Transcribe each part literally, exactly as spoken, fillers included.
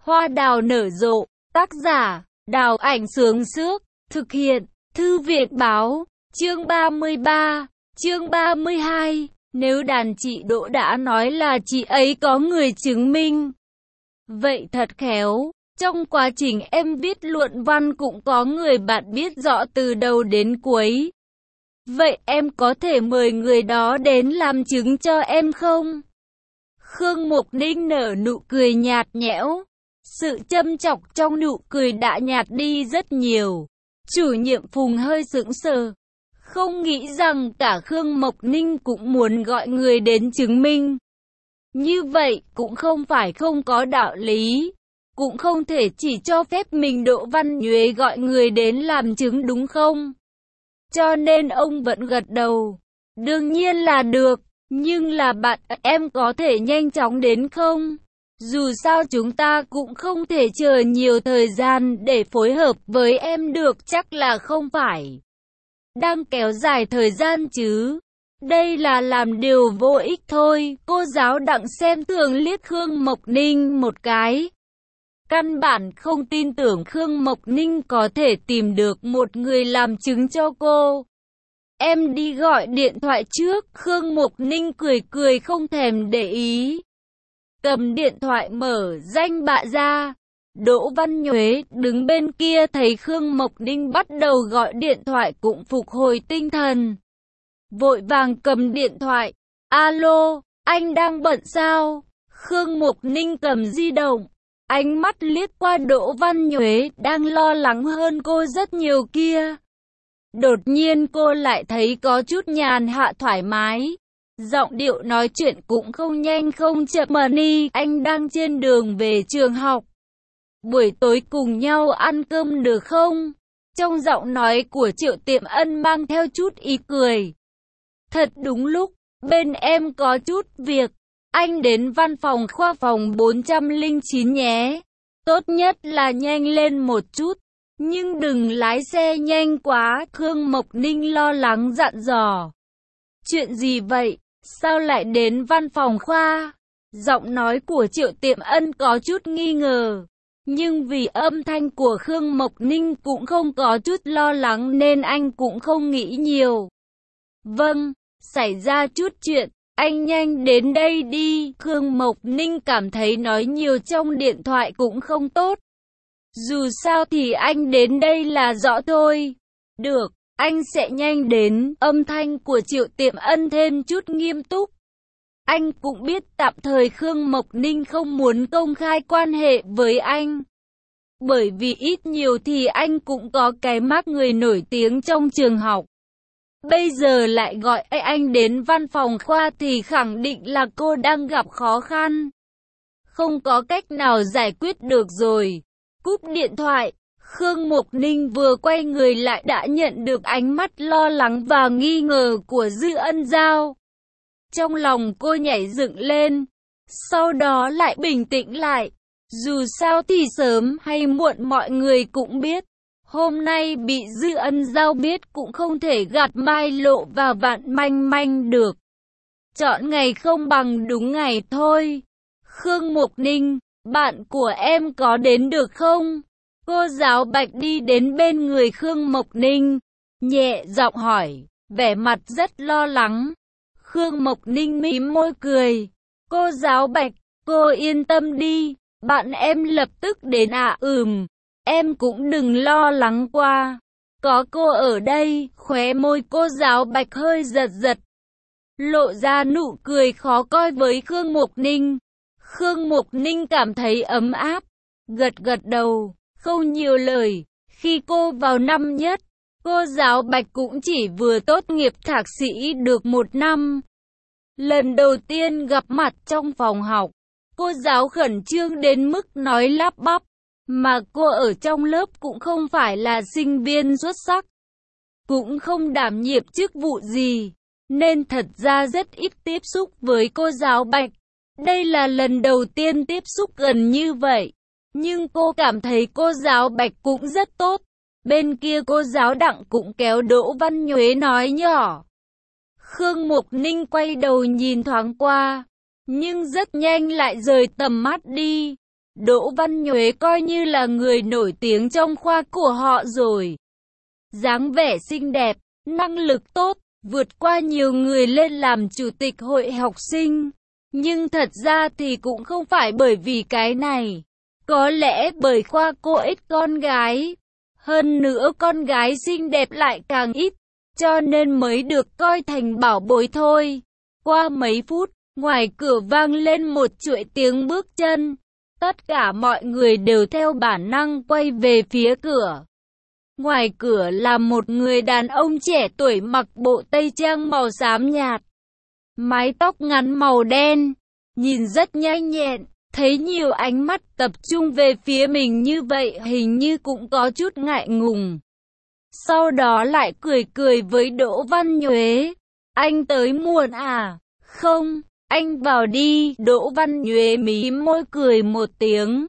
Hoa đào nở rộ, tác giả, Đào Ảnh Sướng Sước, thực hiện, Thư viện Báo, chương ba mươi ba, chương ba mươi hai, nếu đàn chị Đỗ đã nói là chị ấy có người chứng minh. Vậy thật khéo, trong quá trình em viết luận văn cũng có người bạn biết rõ từ đầu đến cuối. Vậy em có thể mời người đó đến làm chứng cho em không? Khương Mục Ninh nở nụ cười nhạt nhẽo. Sự châm chọc trong nụ cười đã nhạt đi rất nhiều. Chủ nhiệm Phùng hơi sững sờ. Không nghĩ rằng cả Khương Mộc Ninh cũng muốn gọi người đến chứng minh. Như vậy cũng không phải không có đạo lý. Cũng không thể chỉ cho phép mình Đỗ Văn Nhuế gọi người đến làm chứng đúng không? Cho nên ông vẫn gật đầu. Đương nhiên là được. Nhưng là bạn em có thể nhanh chóng đến không? Dù sao chúng ta cũng không thể chờ nhiều thời gian để phối hợp với em được, chắc là không phải đang kéo dài thời gian chứ. Đây là làm điều vô ích thôi. Cô giáo Đặng xem thường liếc Khương Mộc Ninh một cái. Căn bản không tin tưởng Khương Mộc Ninh có thể tìm được một người làm chứng cho cô. Em đi gọi điện thoại trước. Khương Mộc Ninh cười cười không thèm để ý. Cầm điện thoại mở danh bạ ra. Đỗ Văn Nhuế đứng bên kia thấy Khương Mộc Ninh bắt đầu gọi điện thoại cũng phục hồi tinh thần. Vội vàng cầm điện thoại. Alo, anh đang bận sao? Khương Mộc Ninh cầm di động. Ánh mắt liếc qua Đỗ Văn Nhuế đang lo lắng hơn cô rất nhiều kia. Đột nhiên cô lại thấy có chút nhàn hạ thoải mái. Giọng điệu nói chuyện cũng không nhanh không chậm. Money, anh đang trên đường về trường học. Buổi tối cùng nhau ăn cơm được không? Trong giọng nói của Triệu Tiệm Ân mang theo chút ý cười. Thật đúng lúc, bên em có chút việc. Anh đến văn phòng khoa phòng bốn trăm lẻ chín nhé. Tốt nhất là nhanh lên một chút. Nhưng đừng lái xe nhanh quá. Khương Mộc Ninh lo lắng dặn dò. Chuyện gì vậy? Sao lại đến văn phòng khoa? Giọng nói của Triệu Tiệm Ân có chút nghi ngờ. Nhưng vì âm thanh của Khương Mộc Ninh cũng không có chút lo lắng nên anh cũng không nghĩ nhiều. Vâng, xảy ra chút chuyện. Anh nhanh đến đây đi. Khương Mộc Ninh cảm thấy nói nhiều trong điện thoại cũng không tốt. Dù sao thì anh đến đây là rõ thôi. Được, anh sẽ nhanh đến. Âm thanh của Triệu Tiệm Ân thêm chút nghiêm túc. Anh cũng biết tạm thời Khương Mộc Ninh không muốn công khai quan hệ với anh. Bởi vì ít nhiều thì anh cũng có cái mác người nổi tiếng trong trường học. Bây giờ lại gọi anh đến văn phòng khoa thì khẳng định là cô đang gặp khó khăn. Không có cách nào giải quyết được rồi. Cúp điện thoại, Khương Mộc Ninh vừa quay người lại đã nhận được ánh mắt lo lắng và nghi ngờ của Dư Ân Giao. Trong lòng cô nhảy dựng lên, sau đó lại bình tĩnh lại. Dù sao thì sớm hay muộn mọi người cũng biết. Hôm nay bị Dư Ân Giao biết cũng không thể gạt mai lộ và Vạn Manh Manh được. Chọn ngày không bằng đúng ngày thôi. Khương Mộc Ninh, bạn của em có đến được không? Cô giáo Bạch đi đến bên người Khương Mộc Ninh, nhẹ giọng hỏi, vẻ mặt rất lo lắng. Khương Mộc Ninh mím môi cười. Cô giáo Bạch, cô yên tâm đi, bạn em lập tức đến ạ. À, ừm, em cũng đừng lo lắng qua. Có cô ở đây. Khóe môi cô giáo Bạch hơi giật giật, lộ ra nụ cười khó coi với Khương Mộc Ninh. Khương Mộc Ninh cảm thấy ấm áp, gật gật đầu, không nhiều lời. Khi cô vào năm nhất, cô giáo Bạch cũng chỉ vừa tốt nghiệp thạc sĩ được một năm. Lần đầu tiên gặp mặt trong phòng học, cô giáo khẩn trương đến mức nói lắp bắp. Mà cô ở trong lớp cũng không phải là sinh viên xuất sắc, cũng không đảm nhiệm chức vụ gì, nên thật ra rất ít tiếp xúc với cô giáo Bạch. Đây là lần đầu tiên tiếp xúc gần như vậy. Nhưng cô cảm thấy cô giáo Bạch cũng rất tốt. Bên kia cô giáo Đặng cũng kéo Đỗ Văn Nhuế nói nhỏ. Khương Mộc Ninh quay đầu nhìn thoáng qua, nhưng rất nhanh lại rời tầm mắt đi. Đỗ Văn Nhuế coi như là người nổi tiếng trong khoa của họ rồi. Dáng vẻ xinh đẹp, năng lực tốt, vượt qua nhiều người lên làm chủ tịch hội học sinh. Nhưng thật ra thì cũng không phải bởi vì cái này. Có lẽ bởi khoa cô ít con gái. Hơn nữa con gái xinh đẹp lại càng ít, cho nên mới được coi thành bảo bối thôi. Qua mấy phút, ngoài cửa vang lên một chuỗi tiếng bước chân. Tất cả mọi người đều theo bản năng quay về phía cửa. Ngoài cửa là một người đàn ông trẻ tuổi mặc bộ tây trang màu xám nhạt. Mái tóc ngắn màu đen, nhìn rất nhanh nhẹn, thấy nhiều ánh mắt tập trung về phía mình như vậy hình như cũng có chút ngại ngùng. Sau đó lại cười cười với Đỗ Văn Nhuế. Anh tới muộn à? Không, anh vào đi. Đỗ Văn Nhuế mí môi cười một tiếng.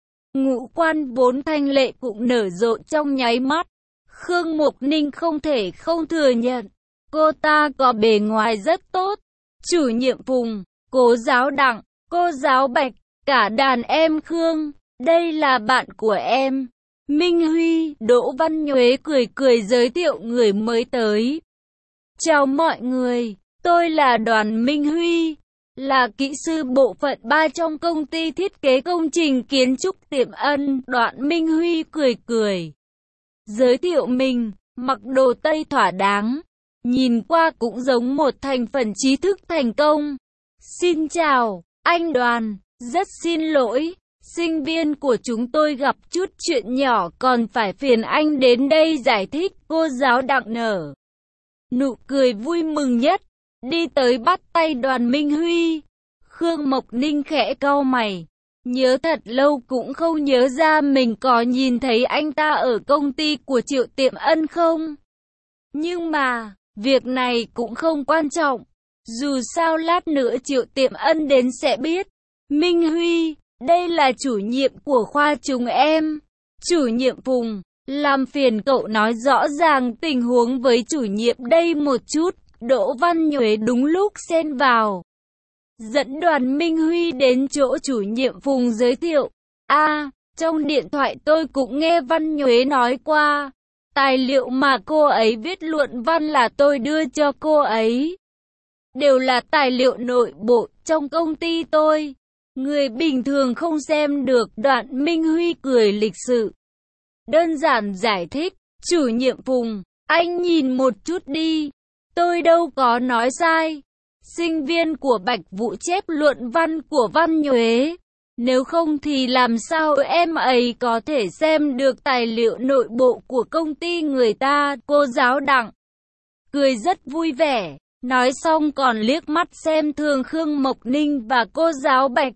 Ngũ quan vốn thanh lệ cũng nở rộ trong nháy mắt. Khương Mục Ninh không thể không thừa nhận, cô ta có bề ngoài rất tốt. Chủ nhiệm Phùng, cố giáo Đặng, cô giáo Bạch, cả đàn em Khương, đây là bạn của em, Minh Huy. Đỗ Văn Nhuế cười cười giới thiệu người mới tới. Chào mọi người, tôi là Đoàn Minh Huy, là kỹ sư bộ phận ba trong công ty thiết kế công trình kiến trúc Tiệm Ân. Đoàn Minh Huy cười cười giới thiệu mình, mặc đồ tây thỏa đáng, nhìn qua cũng giống một thành phần trí thức thành công. Xin chào, anh Đoàn, rất xin lỗi, sinh viên của chúng tôi gặp chút chuyện nhỏ còn phải phiền anh đến đây giải thích. Cô giáo Đặng nở nụ cười vui mừng nhất, đi tới bắt tay Đoàn Minh Huy. Khương Mộc Ninh khẽ cau mày, nhớ thật lâu cũng không nhớ ra mình có nhìn thấy anh ta ở công ty của Triệu Tiệm Ân không. Nhưng mà, việc này cũng không quan trọng. Dù sao lát nữa Triệu Tiệm Ân đến sẽ biết. Minh Huy, đây là chủ nhiệm của khoa chúng em. Chủ nhiệm Phùng, làm phiền cậu nói rõ ràng tình huống với chủ nhiệm đây một chút. Đỗ Văn Nhuế đúng lúc xen vào, dẫn Đoàn Minh Huy đến chỗ chủ nhiệm Phùng giới thiệu. A, à, trong điện thoại tôi cũng nghe Văn Nhuế nói qua, tài liệu mà cô ấy viết luận văn là tôi đưa cho cô ấy. Đều là tài liệu nội bộ trong công ty tôi, người bình thường không xem được. Đoàn Minh Huy cười lịch sự, đơn giản giải thích. Chủ nhiệm Phùng, anh nhìn một chút đi, tôi đâu có nói sai. Sinh viên của Bạch Vũ chép luận văn của Văn Nhuế, nếu không thì làm sao em ấy có thể xem được tài liệu nội bộ của công ty người ta. Cô giáo Đặng cười rất vui vẻ, nói xong còn liếc mắt xem thường Khương Mộc Ninh và cô giáo Bạch.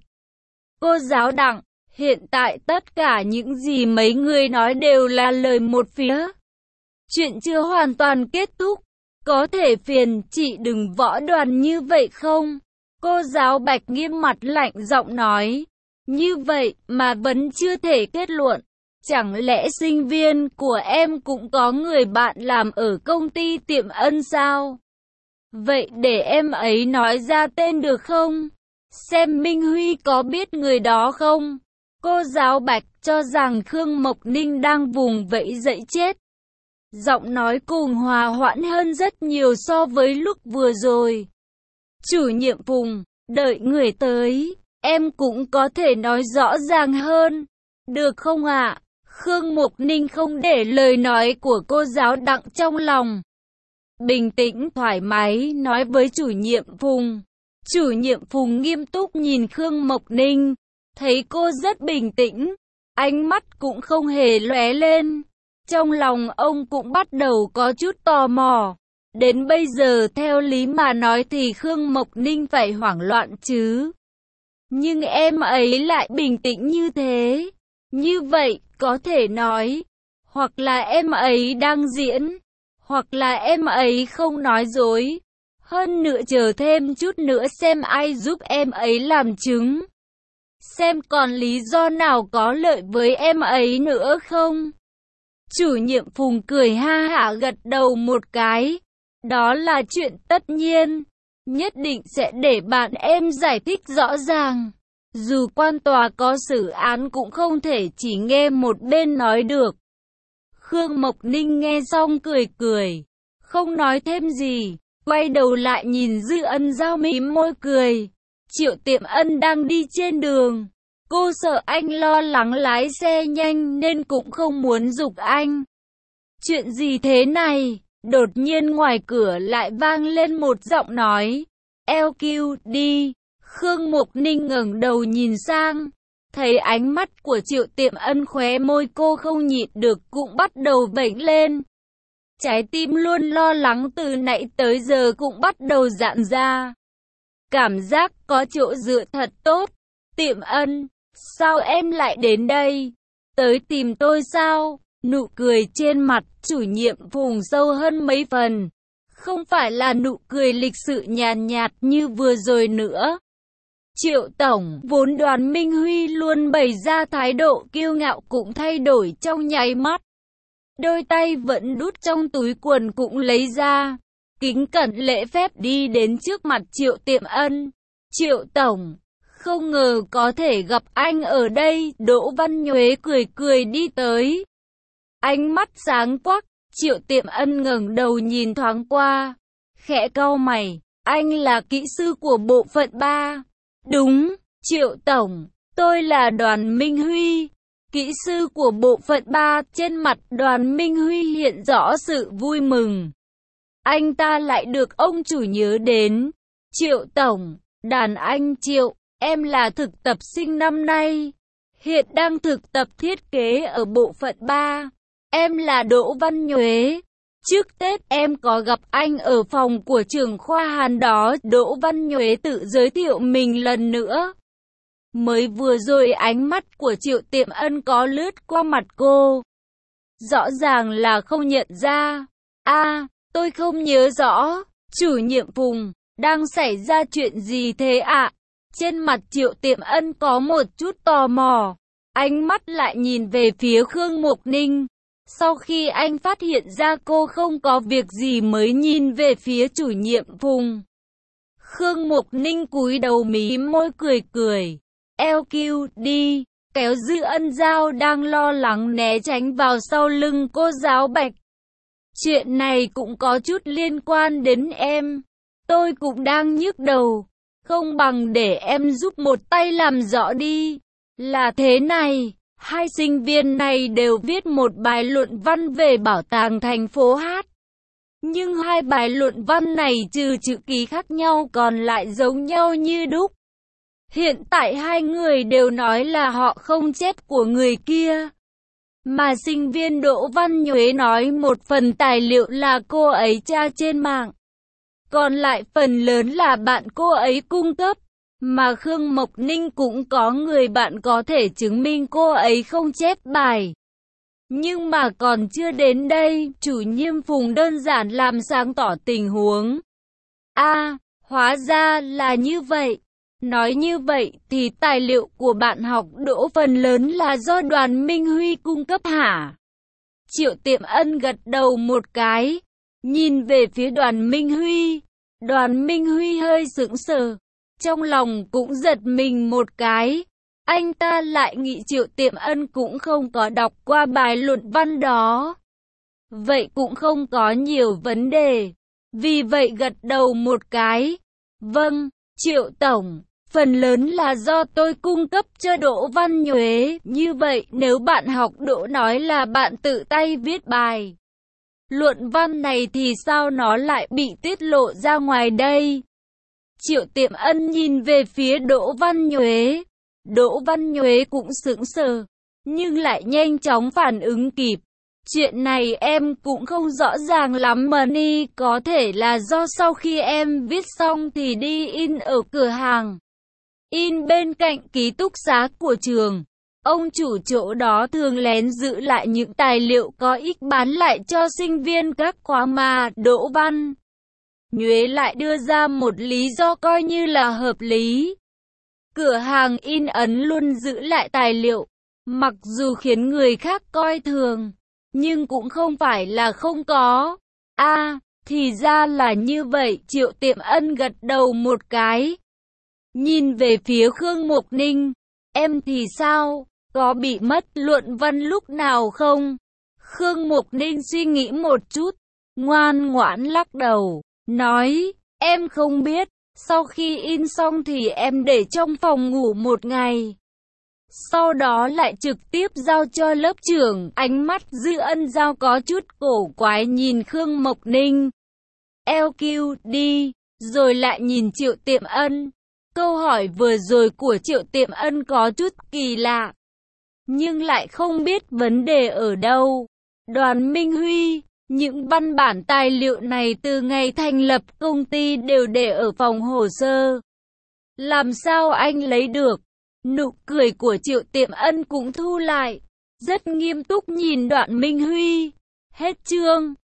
Cô giáo Đặng, hiện tại tất cả những gì mấy người nói đều là lời một phía. Chuyện chưa hoàn toàn kết thúc. Có thể phiền chị đừng võ đoàn như vậy không? Cô giáo Bạch nghiêm mặt lạnh giọng nói. Như vậy mà vẫn chưa thể kết luận. Chẳng lẽ sinh viên của em cũng có người bạn làm ở công ty Tiệm Ân sao? Vậy để em ấy nói ra tên được không? Xem Minh Huy có biết người đó không? Cô giáo Bạch cho rằng Khương Mộc Ninh đang vùng vẫy dậy chết. Giọng nói cùng hòa hoãn hơn rất nhiều so với lúc vừa rồi. Chủ nhiệm Phùng, đợi người tới, em cũng có thể nói rõ ràng hơn, được không ạ? À? Khương Mộc Ninh không để lời nói của cô giáo Đặng trong lòng. Bình tĩnh thoải mái nói với chủ nhiệm Phùng. Chủ nhiệm Phùng nghiêm túc nhìn Khương Mộc Ninh, thấy cô rất bình tĩnh, ánh mắt cũng không hề lóe lên. Trong lòng ông cũng bắt đầu có chút tò mò. Đến bây giờ theo lý mà nói thì Khương Mộc Ninh phải hoảng loạn chứ. Nhưng em ấy lại bình tĩnh như thế. Như vậy có thể nói, hoặc là em ấy đang diễn, hoặc là em ấy không nói dối. Hơn nữa chờ thêm chút nữa xem ai giúp em ấy làm chứng. Xem còn lý do nào có lợi với em ấy nữa không? Chủ nhiệm Phùng cười ha hả gật đầu một cái. Đó là chuyện tất nhiên. Nhất định sẽ để bạn em giải thích rõ ràng. Dù quan tòa có xử án cũng không thể chỉ nghe một bên nói được. Khương Mộc Ninh nghe xong cười cười, không nói thêm gì, quay đầu lại nhìn Dư Ân Giao mím môi cười. Triệu Tiệm Ân đang đi trên đường, cô sợ anh lo lắng lái xe nhanh nên cũng không muốn giục anh. Chuyện gì thế này? Đột nhiên ngoài cửa lại vang lên một giọng nói. lờ quy đi. Khương Mộc Ninh ngẩng đầu nhìn sang, thấy ánh mắt của Triệu Tiệm Ân, khóe môi cô không nhịn được cũng bắt đầu vểnh lên. Trái tim luôn lo lắng từ nãy tới giờ cũng bắt đầu giãn ra. Cảm giác có chỗ dựa thật tốt. Tiệm Ân, sao em lại đến đây? Tới tìm tôi sao? Nụ cười trên mặt chủ nhiệm Phùng sâu hơn mấy phần. Không phải là nụ cười lịch sự nhàn nhạt như vừa rồi nữa. Triệu Tổng, vốn Đoàn Minh Huy luôn bày ra thái độ kiêu ngạo cũng thay đổi trong nháy mắt. Đôi tay vẫn đút trong túi quần cũng lấy ra. Kính cẩn lễ phép đi đến trước mặt Triệu Tiệm Ân. Triệu Tổng, không ngờ có thể gặp anh ở đây. Đỗ Văn Nhuế cười cười đi tới. Ánh mắt sáng quắc, Triệu Tiệm Ân ngẩng đầu nhìn thoáng qua. Khẽ cau mày, anh là kỹ sư của bộ phận ba. Đúng, Triệu Tổng, tôi là Đoàn Minh Huy, kỹ sư của bộ phận ba. Trên mặt Đoàn Minh Huy hiện rõ sự vui mừng. Anh ta lại được ông chủ nhớ đến. Triệu Tổng, đàn anh Triệu, em là thực tập sinh năm nay, hiện đang thực tập thiết kế ở bộ phận ba. Em là Đỗ Văn Nhuế. Trước Tết em có gặp anh ở phòng của trưởng khoa Hàn đó. Đỗ Văn Nhuế tự giới thiệu mình lần nữa. Mới vừa rồi ánh mắt của Triệu Tiệm Ân có lướt qua mặt cô. Rõ ràng là không nhận ra. A, à, tôi không nhớ rõ. Chủ nhiệm Phùng, đang xảy ra chuyện gì thế ạ? À? Trên mặt Triệu Tiệm Ân có một chút tò mò. Ánh mắt lại nhìn về phía Khương Mộc Ninh. Sau khi anh phát hiện ra cô không có việc gì mới nhìn về phía chủ nhiệm Phùng. Khương Mộc Ninh cúi đầu mím môi cười cười. lờ quy đi, kéo Dư Ân Giao đang lo lắng né tránh vào sau lưng cô giáo Bạch. Chuyện này cũng có chút liên quan đến em. Tôi cũng đang nhức đầu. Không bằng để em giúp một tay làm rõ đi. Là thế này. Hai sinh viên này đều viết một bài luận văn về bảo tàng thành phố Hát. Nhưng hai bài luận văn này trừ chữ ký khác nhau còn lại giống nhau như đúc. Hiện tại hai người đều nói là họ không chép của người kia. Mà sinh viên Đỗ Văn Nhuế nói một phần tài liệu là cô ấy tra trên mạng. Còn lại phần lớn là bạn cô ấy cung cấp. Mà Khương Mộc Ninh cũng có người bạn có thể chứng minh cô ấy không chép bài. Nhưng mà còn chưa đến đây, chủ nhiệm Phùng đơn giản làm sáng tỏ tình huống. A, à, hóa ra là như vậy. Nói như vậy thì tài liệu của bạn học Đỗ phần lớn là do Đoàn Minh Huy cung cấp hả? Triệu Tiệm Ân gật đầu một cái, nhìn về phía Đoàn Minh Huy. Đoàn Minh Huy hơi sững sờ. Trong lòng cũng giật mình một cái. Anh ta lại nghĩ Triệu Tiệm Ân cũng không có đọc qua bài luận văn đó. Vậy cũng không có nhiều vấn đề. Vì vậy gật đầu một cái. Vâng, Triệu Tổng, phần lớn là do tôi cung cấp cho Đỗ Văn Nhuế. Như vậy nếu bạn học Đỗ nói là bạn tự tay viết bài luận văn này thì sao nó lại bị tiết lộ ra ngoài đây? Triệu Tiệm Ân nhìn về phía Đỗ Văn Nhuế. Đỗ Văn Nhuế cũng sững sờ, nhưng lại nhanh chóng phản ứng kịp. Chuyện này em cũng không rõ ràng lắm mà ni, có thể là do sau khi em viết xong thì đi in ở cửa hàng in bên cạnh ký túc xá của trường. Ông chủ chỗ đó thường lén giữ lại những tài liệu có ích bán lại cho sinh viên các khóa mà. Đỗ Văn Nhuế lại đưa ra một lý do coi như là hợp lý. Cửa hàng in ấn luôn giữ lại tài liệu, mặc dù khiến người khác coi thường, nhưng cũng không phải là không có. A, à, thì ra là như vậy. Triệu Tiệm Ân gật đầu một cái. nhìn về phía Khương Mộc Ninh. Em thì sao? Có bị mất luận văn lúc nào không? Khương Mộc Ninh suy nghĩ một chút, ngoan ngoãn lắc đầu, nói, em không biết, sau khi in xong thì em để trong phòng ngủ một ngày. Sau đó lại trực tiếp giao cho lớp trưởng. Ánh mắt Dư Ân Giao có chút cổ quái nhìn Khương Mộc Ninh. lờ quy đi, rồi lại nhìn Triệu Tiệm Ân. Câu hỏi vừa rồi của Triệu Tiệm Ân có chút kỳ lạ, nhưng lại không biết vấn đề ở đâu. Đoàn Minh Huy, những văn bản tài liệu này từ ngày thành lập công ty đều để ở phòng hồ sơ. Làm sao anh lấy được? Nụ cười của Triệu Tiệm Ân cũng thu lại, rất nghiêm túc nhìn Đoạn Minh Huy. Hết chương.